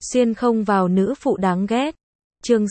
Xuyên không vào nữ phụ đáng ghét. Chương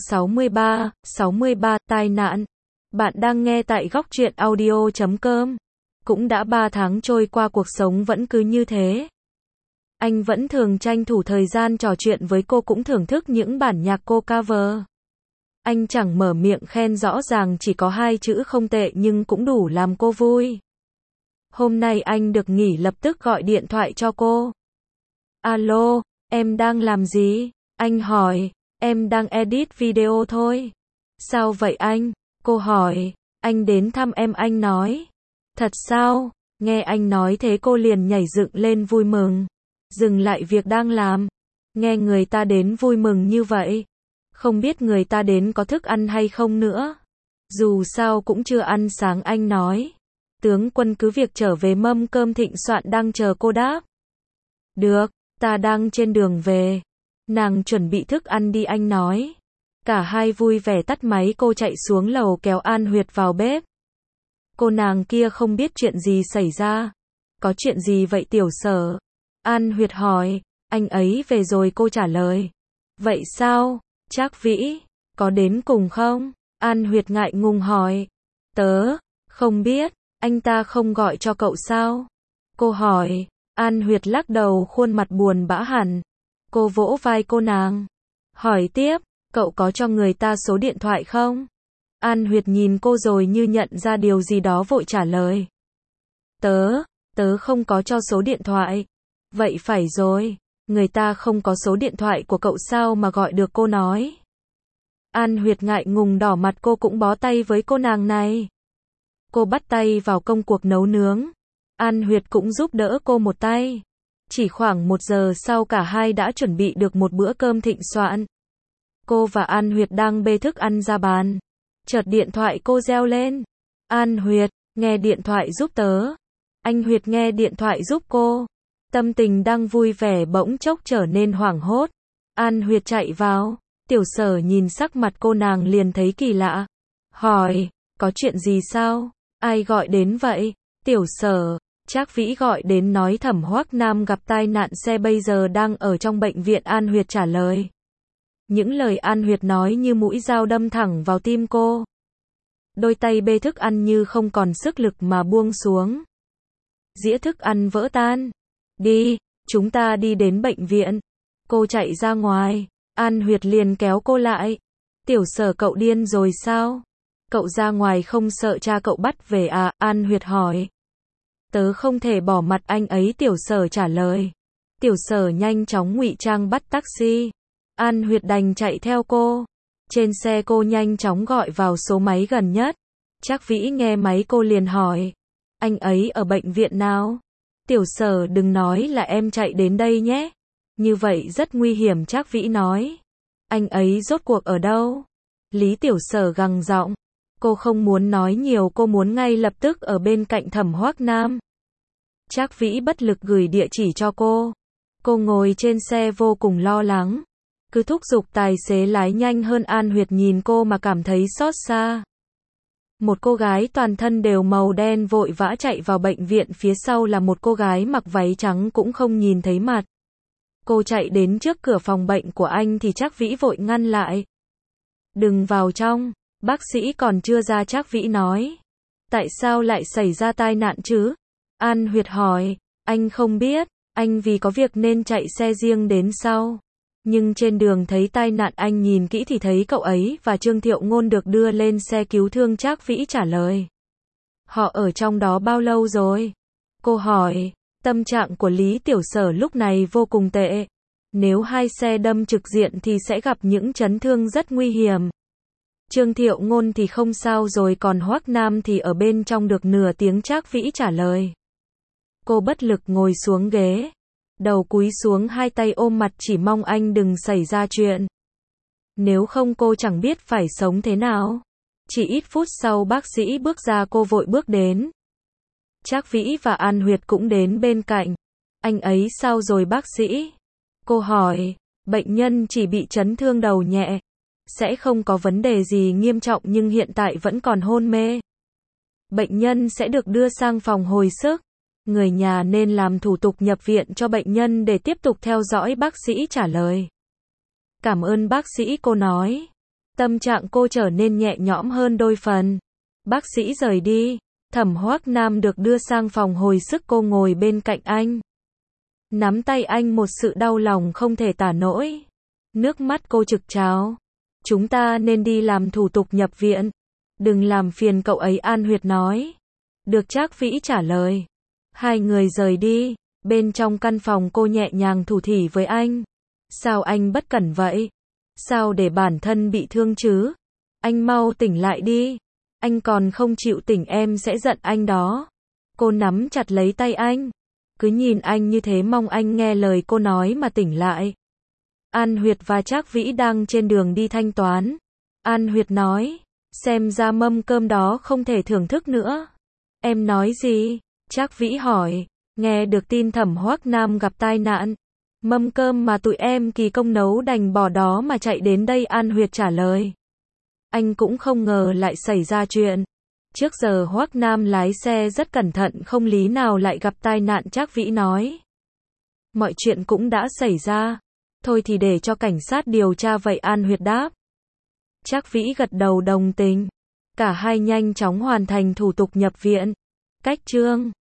63, tai nạn. Bạn đang nghe tại Góc Truyện Audio.com. Cũng đã 3 tháng trôi qua cuộc sống vẫn cứ như thế. Anh vẫn thường tranh thủ thời gian trò chuyện với cô, cũng thưởng thức những bản nhạc cô cover. Anh chẳng mở miệng khen, rõ ràng chỉ có 2 chữ không tệ nhưng cũng đủ làm cô vui. Hôm nay anh được nghỉ, lập tức gọi điện thoại cho cô. Alo, em đang làm gì? Anh hỏi. Em đang edit video thôi. Sao vậy anh? Cô hỏi. Anh đến thăm em, anh nói. Thật sao? Nghe anh nói thế cô liền nhảy dựng lên vui mừng. Dừng lại việc đang làm. Nghe người ta đến vui mừng như vậy. Không biết người ta đến có thức ăn hay không nữa. Dù sao cũng chưa ăn sáng, anh nói. Tướng Quân cứ việc trở về, mâm cơm thịnh soạn đang chờ cô đáp. Được, ta đang trên đường về. Nàng chuẩn bị thức ăn đi, anh nói. Cả hai vui vẻ tắt máy, cô chạy xuống lầu kéo An Huyệt vào bếp. Cô nàng kia không biết chuyện gì xảy ra. Có chuyện gì vậy Tiểu Sở? An Huyệt hỏi. Anh ấy về rồi, cô trả lời. Vậy sao? Trác Vĩ có đến cùng không? An Huyệt ngại ngùng hỏi. Tớ không biết, anh ta không gọi cho cậu sao? Cô hỏi. An Huyệt lắc đầu, khuôn mặt buồn bã hẳn. Cô vỗ vai cô nàng, hỏi tiếp, cậu có cho người ta số điện thoại không? An Huyệt nhìn cô rồi như nhận ra điều gì đó, vội trả lời. Tớ không có cho số điện thoại. Vậy phải rồi, người ta không có số điện thoại của cậu sao mà gọi được, cô nói. An Huyệt ngại ngùng đỏ mặt, cô cũng bó tay với cô nàng này. Cô bắt tay vào công cuộc nấu nướng. An Huyệt cũng giúp đỡ cô một tay. Chỉ khoảng 1 giờ sau, cả hai đã chuẩn bị được một bữa cơm thịnh soạn. Cô và An Huyệt đang bê thức ăn ra bàn. Chợt điện thoại cô reo lên. An Huyệt, nghe điện thoại giúp tớ. Anh Huyệt nghe điện thoại giúp cô. Tâm tình đang vui vẻ bỗng chốc trở nên hoảng hốt. An Huyệt chạy vào. Tiểu Sở nhìn sắc mặt cô nàng liền thấy kỳ lạ. Hỏi, có chuyện gì sao? Ai gọi đến vậy? Tiểu Sở. Trác Vĩ gọi đến nói Thẩm Hoắc Nam gặp tai nạn xe, bây giờ đang ở trong bệnh viện, An Huyệt trả lời. Những lời An Huyệt nói như mũi dao đâm thẳng vào tim cô. Đôi tay bê thức ăn như không còn sức lực mà buông xuống. Dĩa thức ăn vỡ tan. Đi, chúng ta đi đến bệnh viện. Cô chạy ra ngoài. An Huyệt liền kéo cô lại. Tiểu Sở, cậu điên rồi sao? Cậu ra ngoài không sợ cha cậu bắt về à? An Huyệt hỏi. Tớ không thể bỏ mặt anh ấy, Tiểu Sở trả lời. Tiểu Sở nhanh chóng ngụy trang bắt taxi. An Huyệt đành chạy theo cô. Trên xe cô nhanh chóng gọi vào số máy gần nhất. Trác Vĩ nghe máy cô liền hỏi. Anh ấy ở bệnh viện nào? Tiểu Sở, đừng nói là em chạy đến đây nhé. Như vậy rất nguy hiểm, Trác Vĩ nói. Anh ấy rốt cuộc ở đâu? Lý Tiểu Sở gằn giọng. Cô không muốn nói nhiều, cô muốn ngay lập tức ở bên cạnh Thẩm Hoắc Nam. Trác Vĩ bất lực gửi địa chỉ cho cô. Cô ngồi trên xe vô cùng lo lắng. Cứ thúc giục tài xế lái nhanh hơn. An Huyệt nhìn cô mà cảm thấy xót xa. Một cô gái toàn thân đều màu đen vội vã chạy vào bệnh viện, phía sau là một cô gái mặc váy trắng cũng không nhìn thấy mặt. Cô chạy đến trước cửa phòng bệnh của anh thì Trác Vĩ vội ngăn lại. Đừng vào trong, bác sĩ còn chưa ra, Trác Vĩ nói. Tại sao lại xảy ra tai nạn chứ? An Huyệt hỏi. Anh không biết, anh vì có việc nên chạy xe riêng đến sau. Nhưng trên đường thấy tai nạn, anh nhìn kỹ thì thấy cậu ấy và Trương Thiệu Ngôn được đưa lên xe cứu thương, Trác Vĩ trả lời. Họ ở trong đó bao lâu rồi? Cô hỏi. Tâm trạng của Lý Tiểu Sở lúc này vô cùng tệ. Nếu hai xe đâm trực diện thì sẽ gặp những chấn thương rất nguy hiểm. Trương Thiệu Ngôn thì không sao rồi, còn Hoắc Nam thì ở bên trong được nửa tiếng, Trác Vĩ trả lời. Cô bất lực ngồi xuống ghế. Đầu cúi xuống, hai tay ôm mặt, chỉ mong anh đừng xảy ra chuyện. Nếu không cô chẳng biết phải sống thế nào. Chỉ ít phút sau bác sĩ bước ra, cô vội bước đến. Trác Vĩ và An Huyệt cũng đến bên cạnh. Anh ấy sao rồi bác sĩ? Cô hỏi. Bệnh nhân chỉ bị chấn thương đầu nhẹ. Sẽ không có vấn đề gì nghiêm trọng nhưng hiện tại vẫn còn hôn mê. Bệnh nhân sẽ được đưa sang phòng hồi sức. Người nhà nên làm thủ tục nhập viện cho bệnh nhân để tiếp tục theo dõi, bác sĩ trả lời. Cảm ơn bác sĩ, cô nói. Tâm trạng cô trở nên nhẹ nhõm hơn đôi phần. Bác sĩ rời đi. Thẩm Hoắc Nam được đưa sang phòng hồi sức, cô ngồi bên cạnh anh. Nắm tay anh một sự đau lòng không thể tả nổi. Nước mắt cô trực trào. Chúng ta nên đi làm thủ tục nhập viện. Đừng làm phiền cậu ấy, An Huyệt nói. Được, Trác Vĩ trả lời. Hai người rời đi. Bên trong căn phòng cô nhẹ nhàng thủ thỉ với anh. Sao anh bất cẩn vậy? Sao để bản thân bị thương chứ? Anh mau tỉnh lại đi. Anh còn không chịu tỉnh em sẽ giận anh đó. Cô nắm chặt lấy tay anh. Cứ nhìn anh như thế, mong anh nghe lời cô nói mà tỉnh lại. An Huyệt và Trác Vĩ đang trên đường đi thanh toán. An Huyệt nói, xem ra mâm cơm đó không thể thưởng thức nữa. Em nói gì? Trác Vĩ hỏi. Nghe được tin Thẩm Hoắc Nam gặp tai nạn, mâm cơm mà tụi em kỳ công nấu đành bỏ đó mà chạy đến đây, An Huyệt trả lời. Anh cũng không ngờ lại xảy ra chuyện. Trước giờ Hoắc Nam lái xe rất cẩn thận, không lý nào lại gặp tai nạn, Trác Vĩ nói. Mọi chuyện cũng đã xảy ra. Thôi thì để cho cảnh sát điều tra vậy, An Huyệt đáp. Trác Vĩ gật đầu đồng tình. Cả hai nhanh chóng hoàn thành thủ tục nhập viện. Cách chương